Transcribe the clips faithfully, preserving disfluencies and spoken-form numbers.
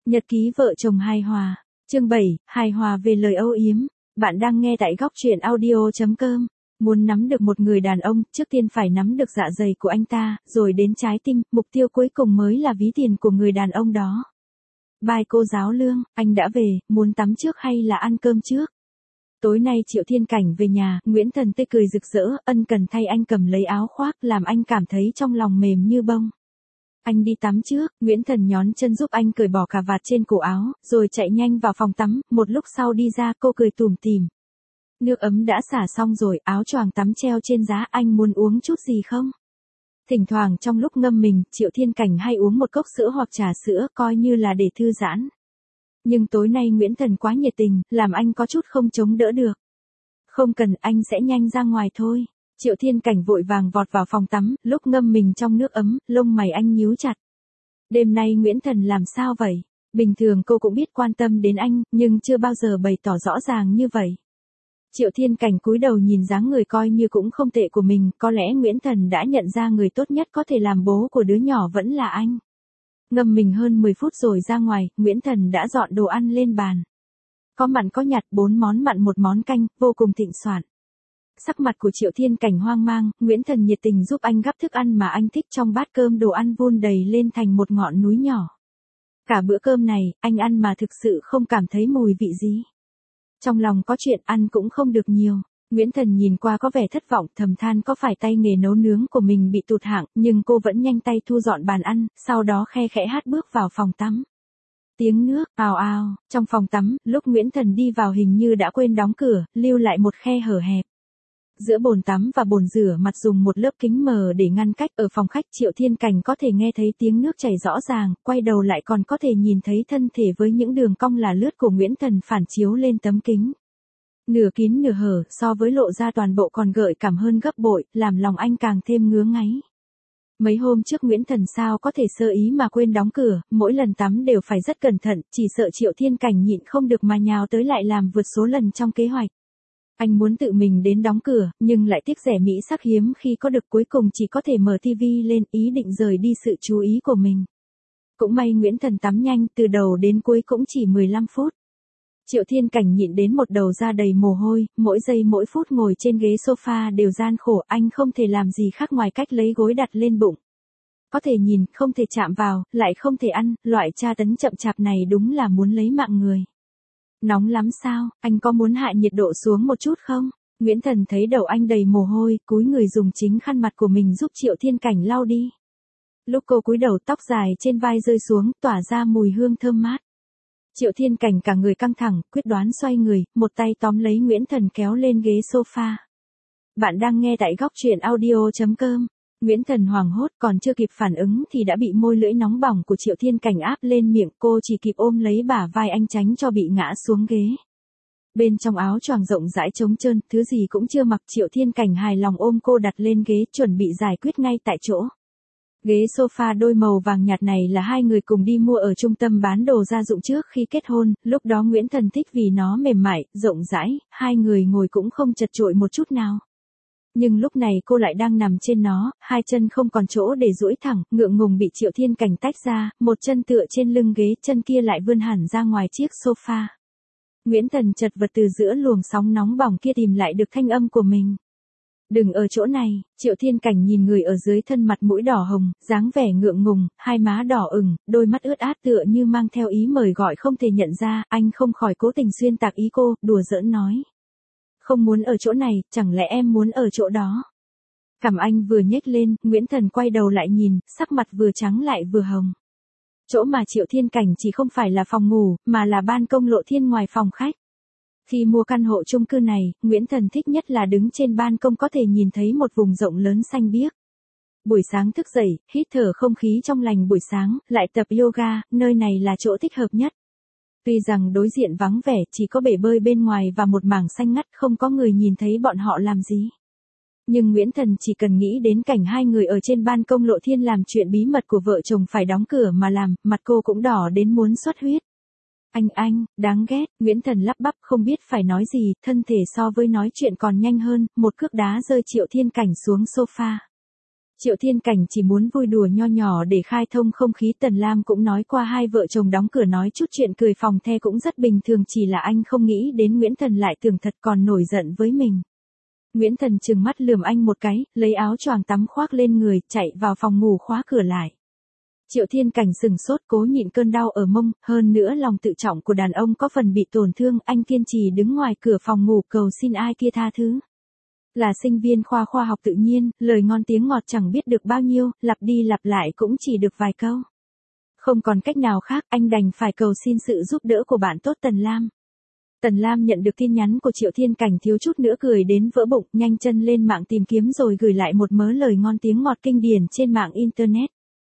Nhật ký vợ chồng hài hòa. Chương bảy, hài hòa về lời âu yếm. Bạn đang nghe tại góc truyện audio chấm com. Muốn nắm được một người đàn ông, trước tiên phải nắm được dạ dày của anh ta, rồi đến trái tim, mục tiêu cuối cùng mới là ví tiền của người đàn ông đó. Bài cô giáo Lương, anh đã về, muốn tắm trước hay là ăn cơm trước? Tối nay Triệu Thiên Cảnh về nhà, Nguyễn Thần tươi cười rực rỡ, ân cần thay anh cầm lấy áo khoác, làm anh cảm thấy trong lòng mềm như bông. Anh đi tắm trước, Nguyễn Thần nhón chân giúp anh cởi bỏ cà vạt trên cổ áo, rồi chạy nhanh vào phòng tắm, một lúc sau đi ra cô cười tủm tỉm. Nước ấm đã xả xong rồi, áo choàng tắm treo trên giá, anh muốn uống chút gì không? Thỉnh thoảng trong lúc ngâm mình, Triệu Thiên Cảnh hay uống một cốc sữa hoặc trà sữa, coi như là để thư giãn. Nhưng tối nay Nguyễn Thần quá nhiệt tình, làm anh có chút không chống đỡ được. Không cần, anh sẽ nhanh ra ngoài thôi. Triệu Thiên Cảnh vội vàng vọt vào phòng tắm, lúc ngâm mình trong nước ấm, lông mày anh nhíu chặt. Đêm nay Nguyễn Thần làm sao vậy? Bình thường cô cũng biết quan tâm đến anh, nhưng chưa bao giờ bày tỏ rõ ràng như vậy. Triệu Thiên Cảnh cúi đầu nhìn dáng người coi như cũng không tệ của mình, có lẽ Nguyễn Thần đã nhận ra người tốt nhất có thể làm bố của đứa nhỏ vẫn là anh. Ngâm mình hơn mười phút rồi ra ngoài, Nguyễn Thần đã dọn đồ ăn lên bàn. Có mặn có nhạt, bốn món mặn một món canh, vô cùng thịnh soạn. Sắc mặt của Triệu Thiên Cảnh hoang mang, Nguyễn Thần nhiệt tình giúp anh gắp thức ăn mà anh thích trong bát cơm, đồ ăn vun đầy lên thành một ngọn núi nhỏ. Cả bữa cơm này, anh ăn mà thực sự không cảm thấy mùi vị gì. Trong lòng có chuyện ăn cũng không được nhiều. Nguyễn Thần nhìn qua có vẻ thất vọng, thầm than có phải tay nghề nấu nướng của mình bị tụt hạng, nhưng cô vẫn nhanh tay thu dọn bàn ăn, sau đó khe khẽ hát bước vào phòng tắm. Tiếng nước, ào ào, trong phòng tắm, lúc Nguyễn Thần đi vào hình như đã quên đóng cửa, lưu lại một khe hở hẹp. Giữa bồn tắm và bồn rửa mặt dùng một lớp kính mờ để ngăn cách, ở phòng khách Triệu Thiên Cảnh có thể nghe thấy tiếng nước chảy rõ ràng, quay đầu lại còn có thể nhìn thấy thân thể với những đường cong là lướt của Nguyễn Thần phản chiếu lên tấm kính. Nửa kín nửa hở, so với lộ ra toàn bộ còn gợi cảm hơn gấp bội, làm lòng anh càng thêm ngứa ngáy. Mấy hôm trước Nguyễn Thần sao có thể sơ ý mà quên đóng cửa, mỗi lần tắm đều phải rất cẩn thận, chỉ sợ Triệu Thiên Cảnh nhịn không được mà nhào tới lại làm vượt số lần trong kế hoạch. Anh muốn tự mình đến đóng cửa, nhưng lại tiếc rẻ mỹ sắc hiếm khi có được, cuối cùng chỉ có thể mở tivi lên, ý định rời đi sự chú ý của mình. Cũng may Nguyễn Thần tắm nhanh, từ đầu đến cuối cũng chỉ mười lăm phút. Triệu Thiên Cảnh nhịn đến một đầu da đầy mồ hôi, mỗi giây mỗi phút ngồi trên ghế sofa đều gian khổ, anh không thể làm gì khác ngoài cách lấy gối đặt lên bụng. Có thể nhìn, không thể chạm vào, lại không thể ăn, loại tra tấn chậm chạp này đúng là muốn lấy mạng người. Nóng lắm sao, anh có muốn hạ nhiệt độ xuống một chút không? Nguyễn Thần thấy đầu anh đầy mồ hôi, cúi người dùng chính khăn mặt của mình giúp Triệu Thiên Cảnh lau đi. Lúc cô cúi đầu, tóc dài trên vai rơi xuống, tỏa ra mùi hương thơm mát. Triệu Thiên Cảnh cả người căng thẳng, quyết đoán xoay người, một tay tóm lấy Nguyễn Thần kéo lên ghế sofa. Bạn đang nghe tại góc truyện audio chấm com. Nguyễn Thần hoảng hốt, còn chưa kịp phản ứng thì đã bị môi lưỡi nóng bỏng của Triệu Thiên Cảnh áp lên miệng, cô chỉ kịp ôm lấy bả vai anh tránh cho bị ngã xuống ghế. Bên trong áo choàng rộng rãi trống trơn, thứ gì cũng chưa mặc, Triệu Thiên Cảnh hài lòng ôm cô đặt lên ghế, chuẩn bị giải quyết ngay tại chỗ. Ghế sofa đôi màu vàng nhạt này là hai người cùng đi mua ở trung tâm bán đồ gia dụng trước khi kết hôn, lúc đó Nguyễn Thần thích vì nó mềm mại, rộng rãi, hai người ngồi cũng không chật chội một chút nào. Nhưng lúc này cô lại đang nằm trên nó, hai chân không còn chỗ để duỗi thẳng, ngượng ngùng bị Triệu Thiên Cảnh tách ra, một chân tựa trên lưng ghế, chân kia lại vươn hẳn ra ngoài chiếc sofa. Nguyễn Thần chật vật từ giữa luồng sóng nóng bỏng kia tìm lại được thanh âm của mình. Đừng ở chỗ này, Triệu Thiên Cảnh nhìn người ở dưới thân, mặt mũi đỏ hồng, dáng vẻ ngượng ngùng, hai má đỏ ửng, đôi mắt ướt át tựa như mang theo ý mời gọi không thể nhận ra, anh không khỏi cố tình xuyên tạc ý cô, đùa giỡn nói. Không muốn ở chỗ này, chẳng lẽ em muốn ở chỗ đó? Cằm anh vừa nhếch lên, Nguyễn Thần quay đầu lại nhìn, sắc mặt vừa trắng lại vừa hồng. Chỗ mà Triệu Thiên Cảnh chỉ không phải là phòng ngủ, mà là ban công lộ thiên ngoài phòng khách. Khi mua căn hộ chung cư này, Nguyễn Thần thích nhất là đứng trên ban công có thể nhìn thấy một vùng rộng lớn xanh biếc. Buổi sáng thức dậy, hít thở không khí trong lành buổi sáng, lại tập yoga, nơi này là chỗ thích hợp nhất. Tuy rằng đối diện vắng vẻ, chỉ có bể bơi bên ngoài và một mảng xanh ngắt, không có người nhìn thấy bọn họ làm gì. Nhưng Nguyễn Thần chỉ cần nghĩ đến cảnh hai người ở trên ban công lộ thiên làm chuyện bí mật của vợ chồng phải đóng cửa mà làm, mặt cô cũng đỏ đến muốn xuất huyết. Anh anh, đáng ghét, Nguyễn Thần lắp bắp không biết phải nói gì, thân thể so với nói chuyện còn nhanh hơn, một cước đá rơi Triệu Thiên Cảnh xuống sofa. Triệu Thiên Cảnh chỉ muốn vui đùa nho nhỏ để khai thông không khí. Tần Lam cũng nói qua hai vợ chồng đóng cửa nói chút chuyện cười phòng the cũng rất bình thường, chỉ là anh không nghĩ đến Nguyễn Thần lại tưởng thật còn nổi giận với mình. Nguyễn Thần trừng mắt lườm anh một cái, lấy áo choàng tắm khoác lên người, chạy vào phòng ngủ khóa cửa lại. Triệu Thiên Cảnh sừng sốt cố nhịn cơn đau ở mông, hơn nữa lòng tự trọng của đàn ông có phần bị tổn thương, anh kiên trì đứng ngoài cửa phòng ngủ cầu xin ai kia tha thứ. Là sinh viên khoa khoa học tự nhiên, lời ngon tiếng ngọt chẳng biết được bao nhiêu, lặp đi lặp lại cũng chỉ được vài câu. Không còn cách nào khác, anh đành phải cầu xin sự giúp đỡ của bạn tốt Tần Lam. Tần Lam nhận được tin nhắn của Triệu Thiên Cảnh thiếu chút nữa cười đến vỡ bụng, nhanh chân lên mạng tìm kiếm rồi gửi lại một mớ lời ngon tiếng ngọt kinh điển trên mạng Internet.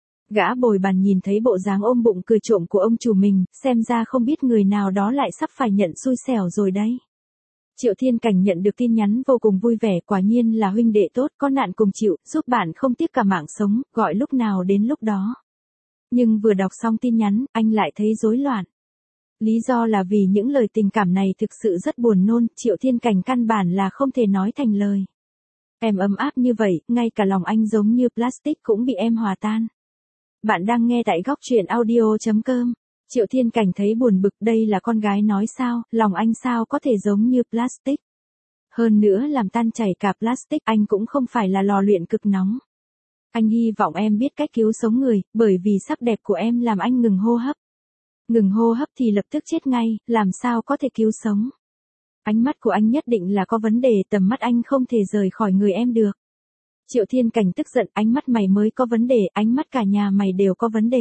Gã bồi bàn nhìn thấy bộ dáng ôm bụng cười trộm của ông chủ mình, xem ra không biết người nào đó lại sắp phải nhận xui xẻo rồi đấy. Triệu Thiên Cảnh nhận được tin nhắn vô cùng vui vẻ, quả nhiên là huynh đệ tốt, có nạn cùng chịu, giúp bạn không tiếc cả mạng sống, gọi lúc nào đến lúc đó. Nhưng vừa đọc xong tin nhắn, anh lại thấy rối loạn. Lý do là vì những lời tình cảm này thực sự rất buồn nôn, Triệu Thiên Cảnh căn bản là không thể nói thành lời. Em ấm áp như vậy, ngay cả lòng anh giống như plastic cũng bị em hòa tan. Bạn đang nghe tại góc truyện audio chấm com. Triệu Thiên Cảnh thấy buồn bực, đây là con gái nói sao, lòng anh sao có thể giống như plastic. Hơn nữa làm tan chảy cả plastic, anh cũng không phải là lò luyện cực nóng. Anh hy vọng em biết cách cứu sống người, bởi vì sắc đẹp của em làm anh ngừng hô hấp. Ngừng hô hấp thì lập tức chết ngay, làm sao có thể cứu sống. Ánh mắt của anh nhất định là có vấn đề, tầm mắt anh không thể rời khỏi người em được. Triệu Thiên Cảnh tức giận, ánh mắt mày mới có vấn đề, ánh mắt cả nhà mày đều có vấn đề.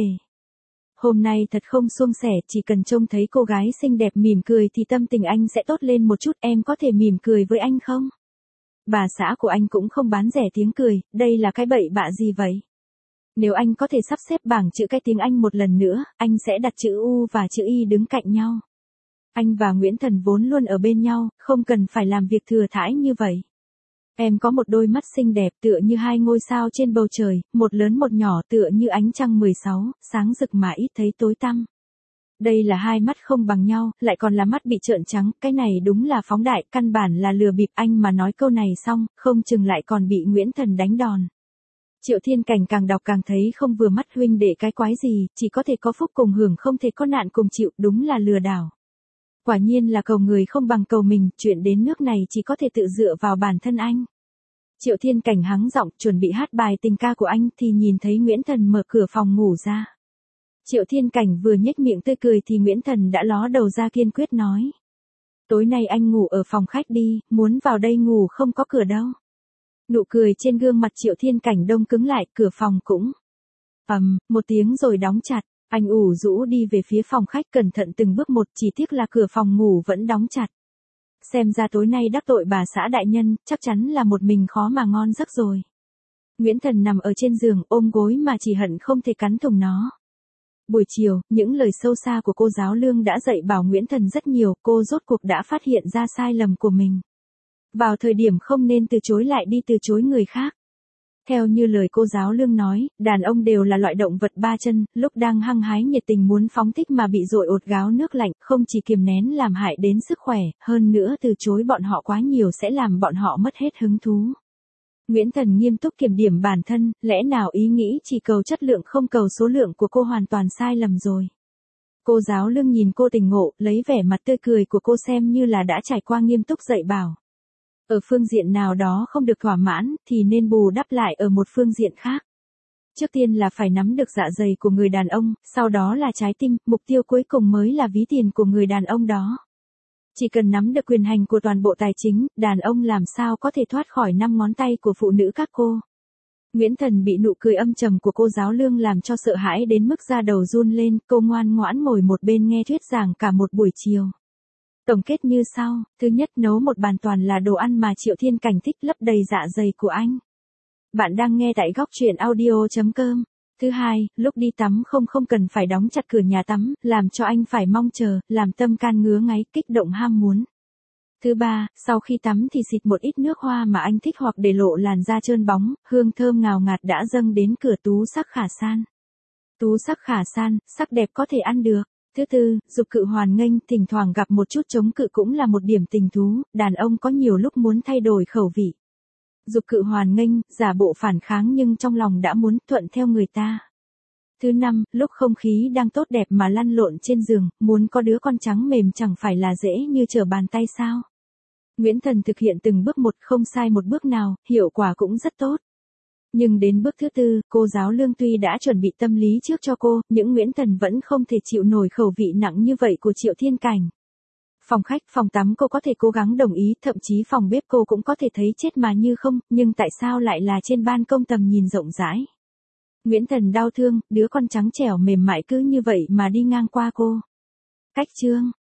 Hôm nay thật không suôn sẻ, chỉ cần trông thấy cô gái xinh đẹp mỉm cười thì tâm tình anh sẽ tốt lên một chút, em có thể mỉm cười với anh không? Bà xã của anh cũng không bán rẻ tiếng cười, đây là cái bậy bạ gì vậy? Nếu anh có thể sắp xếp bảng chữ cái tiếng Anh một lần nữa, anh sẽ đặt chữ U và chữ Y đứng cạnh nhau. Anh và Nguyễn Thần vốn luôn ở bên nhau, không cần phải làm việc thừa thãi như vậy. Em có một đôi mắt xinh đẹp tựa như hai ngôi sao trên bầu trời, một lớn một nhỏ tựa như ánh trăng mười sáu, sáng rực mà ít thấy tối tăm. Đây là hai mắt không bằng nhau, lại còn là mắt bị trợn trắng, cái này đúng là phóng đại, căn bản là lừa bịp. Anh mà nói câu này xong, không chừng lại còn bị Nguyễn Thần đánh đòn. Triệu Thiên Cảnh càng đọc càng thấy không vừa mắt, huynh đệ cái quái gì, chỉ có thể có phúc cùng hưởng không thể có nạn cùng chịu, đúng là lừa đảo. Quả nhiên là cầu người không bằng cầu mình, chuyện đến nước này chỉ có thể tự dựa vào bản thân anh. Triệu Thiên Cảnh hắng giọng chuẩn bị hát bài tình ca của anh thì nhìn thấy Nguyễn Thần mở cửa phòng ngủ ra. Triệu Thiên Cảnh vừa nhếch miệng tươi cười thì Nguyễn Thần đã ló đầu ra kiên quyết nói. Tối nay anh ngủ ở phòng khách đi, muốn vào đây ngủ không có cửa đâu. Nụ cười trên gương mặt Triệu Thiên Cảnh đông cứng lại, cửa phòng cũng ầm, um, một tiếng rồi đóng chặt. Anh ủ rũ đi về phía phòng khách cẩn thận từng bước một, chỉ tiếc là cửa phòng ngủ vẫn đóng chặt. Xem ra tối nay đắc tội bà xã đại nhân, chắc chắn là một mình khó mà ngon giấc rồi. Nguyễn Thần nằm ở trên giường ôm gối mà chỉ hận không thể cắn thủng nó. Buổi chiều, những lời sâu xa của cô giáo Lương đã dạy bảo Nguyễn Thần rất nhiều, cô rốt cuộc đã phát hiện ra sai lầm của mình. Vào thời điểm không nên từ chối lại đi từ chối người khác. Theo như lời cô giáo Lương nói, đàn ông đều là loại động vật ba chân, lúc đang hăng hái nhiệt tình muốn phóng thích mà bị dội ột gáo nước lạnh, không chỉ kiềm nén làm hại đến sức khỏe, hơn nữa từ chối bọn họ quá nhiều sẽ làm bọn họ mất hết hứng thú. Nguyễn Thần nghiêm túc kiểm điểm bản thân, lẽ nào ý nghĩ chỉ cầu chất lượng không cầu số lượng của cô hoàn toàn sai lầm rồi. Cô giáo Lương nhìn cô tỉnh ngộ, lấy vẻ mặt tươi cười của cô xem như là đã trải qua nghiêm túc dạy bảo. Ở phương diện nào đó không được thỏa mãn, thì nên bù đắp lại ở một phương diện khác. Trước tiên là phải nắm được dạ dày của người đàn ông, sau đó là trái tim, mục tiêu cuối cùng mới là ví tiền của người đàn ông đó. Chỉ cần nắm được quyền hành của toàn bộ tài chính, đàn ông làm sao có thể thoát khỏi năm ngón tay của phụ nữ các cô. Nguyễn Thần bị nụ cười âm trầm của cô giáo Lương làm cho sợ hãi đến mức da đầu run lên, cô ngoan ngoãn ngồi một bên nghe thuyết giảng cả một buổi chiều. Tổng kết như sau, thứ nhất, nấu một bàn toàn là đồ ăn mà Triệu Thiên Cảnh thích, lấp đầy dạ dày của anh. Bạn đang nghe tại góc truyện audio chấm com. Thứ hai, lúc đi tắm không không cần phải đóng chặt cửa nhà tắm, làm cho anh phải mong chờ, làm tâm can ngứa ngáy, kích động ham muốn. Thứ ba, sau khi tắm thì xịt một ít nước hoa mà anh thích hoặc để lộ làn da trơn bóng, hương thơm ngào ngạt đã dâng đến cửa tú sắc khả san. Tú sắc khả san, sắc đẹp có thể ăn được. Thứ tư, dục cự hoàn nghênh, thỉnh thoảng gặp một chút chống cự cũng là một điểm tình thú, đàn ông có nhiều lúc muốn thay đổi khẩu vị. Dục cự hoàn nghênh, giả bộ phản kháng nhưng trong lòng đã muốn thuận theo người ta. Thứ năm, lúc không khí đang tốt đẹp mà lăn lộn trên giường, muốn có đứa con trắng mềm chẳng phải là dễ như trở bàn tay sao. Nguyễn Thần thực hiện từng bước một, không sai một bước nào, hiệu quả cũng rất tốt. Nhưng đến bước thứ tư, cô giáo Lương tuy đã chuẩn bị tâm lý trước cho cô, nhưng Nguyễn Thần vẫn không thể chịu nổi khẩu vị nặng như vậy của Triệu Thiên Cảnh. Phòng khách, phòng tắm cô có thể cố gắng đồng ý, thậm chí phòng bếp cô cũng có thể thấy chết mà như không, nhưng tại sao lại là trên ban công tầm nhìn rộng rãi? Nguyễn Thần đau thương, đứa con trắng trẻo mềm mại cứ như vậy mà đi ngang qua cô. Cách chương